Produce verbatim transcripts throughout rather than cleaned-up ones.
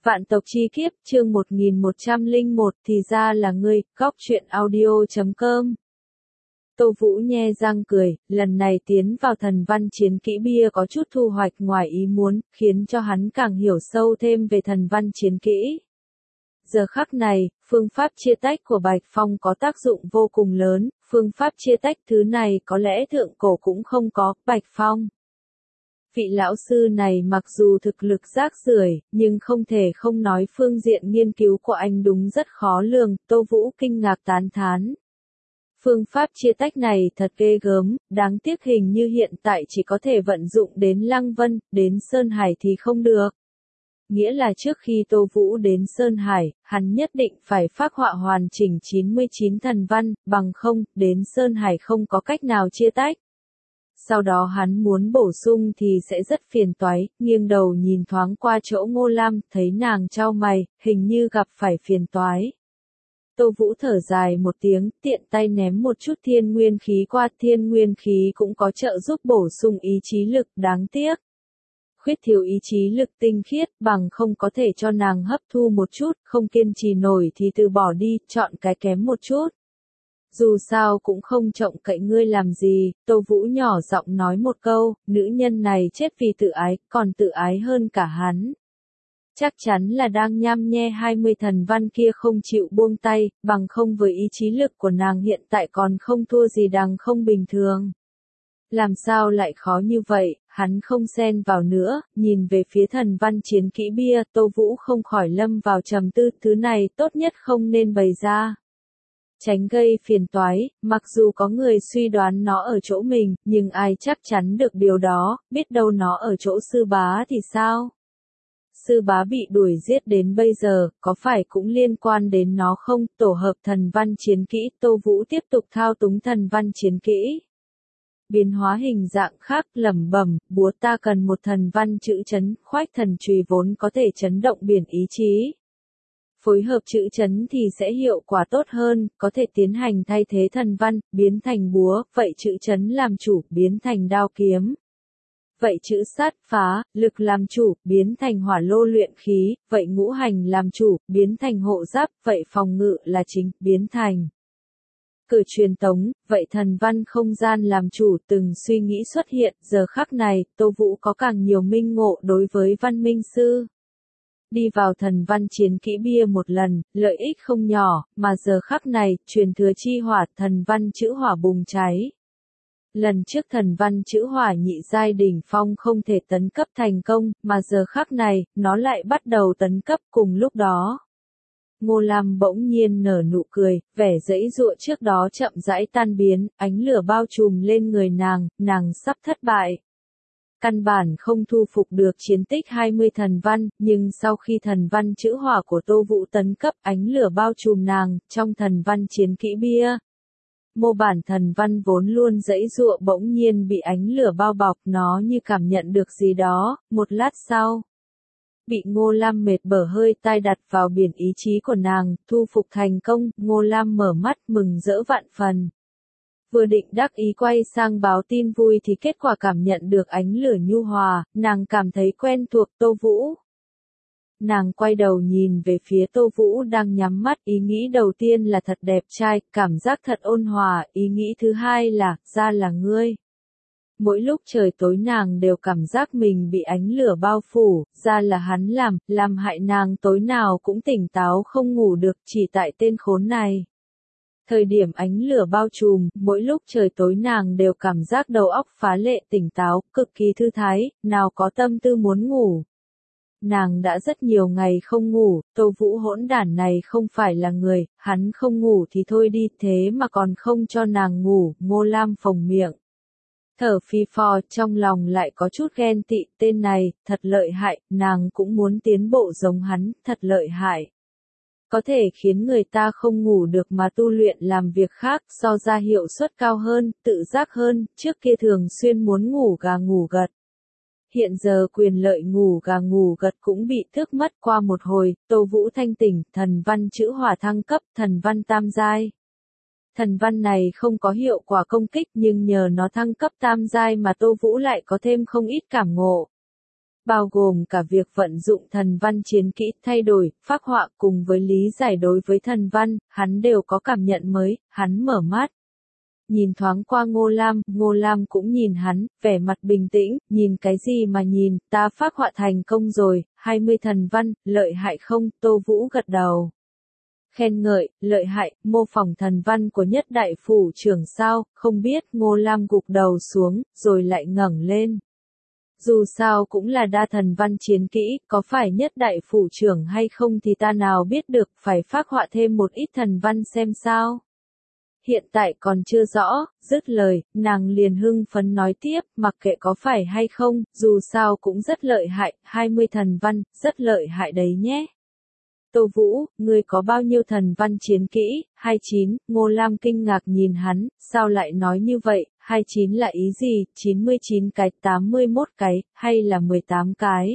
Vạn tộc chi kiếp, chương một nghìn một trăm lẻ một, thì ra là ngươi, góc truyện audio chấm com. Tô Vũ nhe răng cười, lần này tiến vào thần văn chiến kỹ bia có chút thu hoạch ngoài ý muốn, khiến cho hắn càng hiểu sâu thêm về thần văn chiến kỹ. Giờ khắc này, phương pháp chia tách của Bạch Phong có tác dụng vô cùng lớn, phương pháp chia tách thứ này có lẽ thượng cổ cũng không có, Bạch Phong. Vị lão sư này mặc dù thực lực rác rưởi, nhưng không thể không nói phương diện nghiên cứu của anh đúng rất khó lường, Tô Vũ kinh ngạc tán thán. Phương pháp chia tách này thật ghê gớm, đáng tiếc hình như hiện tại chỉ có thể vận dụng đến Lăng Vân, đến Sơn Hải thì không được. Nghĩa là trước khi Tô Vũ đến Sơn Hải, hắn nhất định phải phác họa hoàn chỉnh chín mươi chín thần văn, bằng không, đến Sơn Hải không có cách nào chia tách. Sau đó hắn muốn bổ sung thì sẽ rất phiền toái, nghiêng đầu nhìn thoáng qua chỗ Ngô Lam, thấy nàng chau mày, hình như gặp phải phiền toái. Tô Vũ thở dài một tiếng, tiện tay ném một chút thiên nguyên khí qua, thiên nguyên khí cũng có trợ giúp bổ sung ý chí lực, đáng tiếc. Khuyết thiếu ý chí lực tinh khiết, bằng không có thể cho nàng hấp thu một chút, không kiên trì nổi thì từ bỏ đi, chọn cái kém một chút. Dù sao cũng không trông cậy ngươi làm gì, Tô Vũ nhỏ giọng nói một câu, nữ nhân này chết vì tự ái, còn tự ái hơn cả hắn. Chắc chắn là đang nham nhe hai mươi thần văn kia không chịu buông tay, bằng không với ý chí lực của nàng hiện tại còn không thua gì đằng không bình thường. Làm sao lại khó như vậy, hắn không xen vào nữa, nhìn về phía thần văn chiến kỹ bia, Tô Vũ không khỏi lâm vào trầm tư, thứ này tốt nhất không nên bày ra. Tránh gây phiền toái, mặc dù có người suy đoán nó ở chỗ mình, nhưng ai chắc chắn được điều đó, biết đâu nó ở chỗ sư bá thì sao? Sư bá bị đuổi giết đến bây giờ, có phải cũng liên quan đến nó không? Tổ hợp thần văn chiến kỹ, Tô Vũ tiếp tục thao túng thần văn chiến kỹ. Biến hóa hình dạng khác, lẩm bẩm, búa ta cần một thần văn chữ chấn, khoách thần chùy vốn có thể chấn động biển ý chí. Phối hợp chữ chấn thì sẽ hiệu quả tốt hơn, có thể tiến hành thay thế thần văn, biến thành búa, vậy chữ chấn làm chủ, biến thành đao kiếm. Vậy chữ sát phá, lực làm chủ, biến thành hỏa lô luyện khí, vậy ngũ hành làm chủ, biến thành hộ giáp, vậy phòng ngự là chính, biến thành cử truyền tống, vậy thần văn không gian làm chủ, từng suy nghĩ xuất hiện, giờ khắc này, Tô Vũ có càng nhiều minh ngộ đối với văn minh sư. Đi vào thần văn chiến kỹ bia một lần, lợi ích không nhỏ, mà giờ khắc này, truyền thừa chi hỏa, thần văn chữ hỏa bùng cháy. Lần trước thần văn chữ hỏa nhị giai đỉnh phong không thể tấn cấp thành công, mà giờ khắc này, nó lại bắt đầu tấn cấp cùng lúc đó. Ngô Lam bỗng nhiên nở nụ cười, vẻ giãy giụa trước đó chậm rãi tan biến, ánh lửa bao trùm lên người nàng, nàng sắp thất bại. Căn bản không thu phục được chiến tích hai mươi thần văn, nhưng sau khi thần văn chữ hỏa của Tô Vũ tấn cấp, ánh lửa bao trùm nàng, trong thần văn chiến kỹ bia. Mô bản thần văn vốn luôn giãy giụa bỗng nhiên bị ánh lửa bao bọc, nó như cảm nhận được gì đó, một lát sau. Bị Ngô Lam mệt bở hơi tai đặt vào biển ý chí của nàng, thu phục thành công, Ngô Lam mở mắt mừng rỡ vạn phần. Vừa định đắc ý quay sang báo tin vui thì kết quả cảm nhận được ánh lửa nhu hòa, nàng cảm thấy quen thuộc Tô Vũ. Nàng quay đầu nhìn về phía Tô Vũ đang nhắm mắt, ý nghĩ đầu tiên là thật đẹp trai, cảm giác thật ôn hòa, ý nghĩ thứ hai là, ra là ngươi. Mỗi lúc trời tối nàng đều cảm giác mình bị ánh lửa bao phủ, ra là hắn làm, làm hại nàng tối nào cũng tỉnh táo không ngủ được chỉ tại tên khốn này. Thời điểm ánh lửa bao trùm, mỗi lúc trời tối nàng đều cảm giác đầu óc phá lệ tỉnh táo, cực kỳ thư thái, nào có tâm tư muốn ngủ. Nàng đã rất nhiều ngày không ngủ, Tô Vũ hỗn đản này không phải là người, hắn không ngủ thì thôi đi, thế mà còn không cho nàng ngủ, Ngô Lam phồng miệng. Thở phi phò, trong lòng lại có chút ghen tị, tên này, thật lợi hại, nàng cũng muốn tiến bộ giống hắn, thật lợi hại. Có thể khiến người ta không ngủ được mà tu luyện làm việc khác, so ra hiệu suất cao hơn, tự giác hơn, trước kia thường xuyên muốn ngủ gà ngủ gật. Hiện giờ quyền lợi ngủ gà ngủ gật cũng bị tước mất qua một hồi, Tô Vũ thanh tỉnh, thần văn chữ hỏa thăng cấp, thần văn tam giai. Thần văn này không có hiệu quả công kích nhưng nhờ nó thăng cấp tam giai mà Tô Vũ lại có thêm không ít cảm ngộ. bao gồm cả việc vận dụng thần văn chiến kỹ, thay đổi, phác họa cùng với lý giải đối với thần văn, hắn đều có cảm nhận mới, hắn mở mắt. Nhìn thoáng qua Ngô Lam, Ngô Lam cũng nhìn hắn, vẻ mặt bình tĩnh, nhìn cái gì mà nhìn, ta phác họa thành công rồi, hai mươi thần văn, lợi hại không, Tô Vũ gật đầu. Khen ngợi, lợi hại, mô phỏng thần văn của nhất đại phủ trưởng sao, không biết, Ngô Lam gục đầu xuống, rồi lại ngẩng lên. Dù sao cũng là đa thần văn chiến kỹ, có phải nhất đại phủ trưởng hay không thì ta nào biết được, phải phác họa thêm một ít thần văn xem sao. Hiện tại còn chưa rõ, dứt lời, nàng liền hưng phấn nói tiếp, mặc kệ có phải hay không, dù sao cũng rất lợi hại, hai mươi thần văn, rất lợi hại đấy nhé. Tô Vũ, ngươi có bao nhiêu thần văn chiến kỹ? hai mươi chín, Ngô Lam kinh ngạc nhìn hắn, sao lại nói như vậy, hai mươi chín là ý gì, chín mươi chín cái, tám mươi mốt cái, hay là mười tám cái?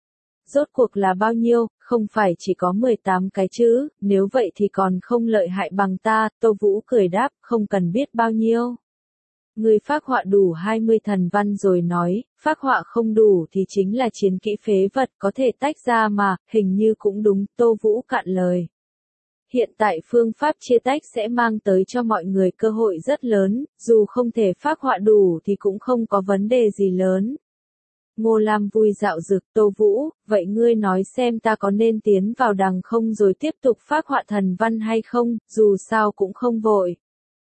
Rốt cuộc là bao nhiêu, không phải chỉ có mười tám cái chứ, nếu vậy thì còn không lợi hại bằng ta, Tô Vũ cười đáp, không cần biết bao nhiêu. Ngươi phác họa đủ hai mươi thần văn rồi nói, phác họa không đủ thì chính là chiến kỹ phế vật có thể tách ra mà, hình như cũng đúng, Tô Vũ cạn lời. Hiện tại phương pháp chia tách sẽ mang tới cho mọi người cơ hội rất lớn, dù không thể phác họa đủ thì cũng không có vấn đề gì lớn. Ngô Lam vui dạo dực, Tô Vũ, vậy ngươi nói xem ta có nên tiến vào đằng không rồi tiếp tục phác họa thần văn hay không, dù sao cũng không vội.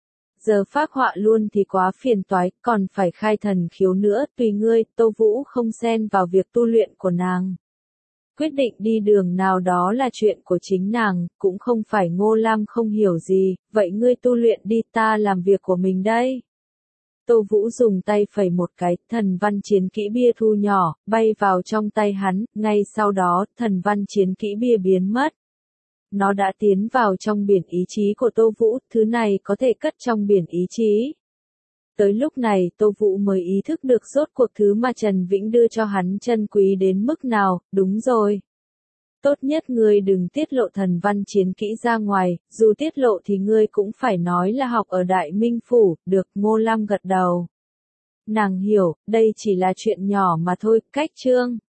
Giờ phác họa luôn thì quá phiền toái, còn phải khai thần khiếu nữa, tùy ngươi, Tô Vũ không xen vào việc tu luyện của nàng. Quyết định đi đường nào đó là chuyện của chính nàng, cũng không phải Ngô Lam không hiểu gì, vậy ngươi tu luyện đi, ta làm việc của mình đây. Tô Vũ dùng tay phẩy một cái, thần văn chiến kỹ bia thu nhỏ, bay vào trong tay hắn, ngay sau đó, thần văn chiến kỹ bia biến mất. Nó đã tiến vào trong biển ý chí của Tô Vũ, thứ này có thể cất trong biển ý chí. Tới lúc này Tô Vũ mới ý thức được rốt cuộc thứ mà Trần Vĩnh đưa cho hắn chân quý đến mức nào, đúng rồi. Tốt nhất ngươi đừng tiết lộ thần văn chiến kỹ ra ngoài, dù tiết lộ thì ngươi cũng phải nói là học ở Đại Minh Phủ, được, Ngô Lam gật đầu. Nàng hiểu, đây chỉ là chuyện nhỏ mà thôi, cách chương.